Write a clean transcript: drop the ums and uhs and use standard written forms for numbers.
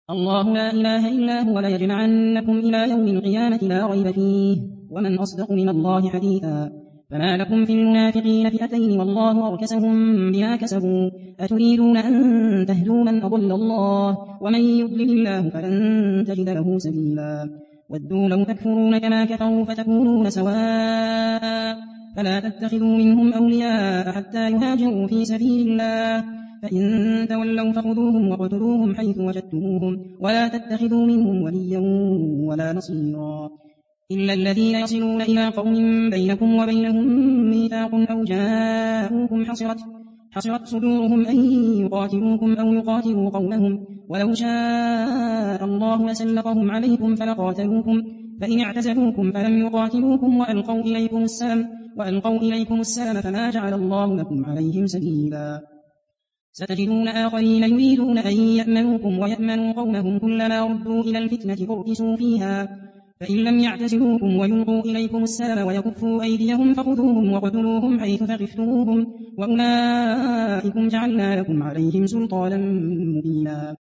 الله لا إله إلا هو ليجمعنكم إلى يوم القيامة لا ريب فيه ومن أصدق من الله حديثا فما لكم في المنافقين فئتين والله أركسهم بما كسبوا أتريدون أن تهدوا من أضل الله ومن يضلل الله فلن تجد له سبيلا ودوا لو تكفرون كما كفروا فتكونون سواء فلا تتخذوا منهم أولياء حتى يهاجروا في سبيل الله فإن تولوا فخذوهم وقتلوهم حيث وجدتموهم ولا تتخذوا منهم وليا ولا نصيرا إلا الذين يصلون إلى قوم بينكم وبينهم ميثاق أو جاءوكم حصرت صدورهم أن يقاتلوكم أو يقاتلوا قومهم ولو شاء الله لسلطهم عليكم فلقاتلوكم فإن اعتزلوكم فلم يقاتلوكم وألقوا إليكم السلام فما جعل الله لكم عليهم سبيلا ستجدون آخرين يريدون أن يأمنوكم ويأمنوا قومهم كلما ردوا إلى الفتنة أركسوا فيها فإن لم يعتزلوكم ويلقوا إليكم السلام ويكفوا أيديهم فخذوهم وقتلوهم حيث ثقفتموهم وأولئكم جعلنا لكم عليهم سلطانا مبينا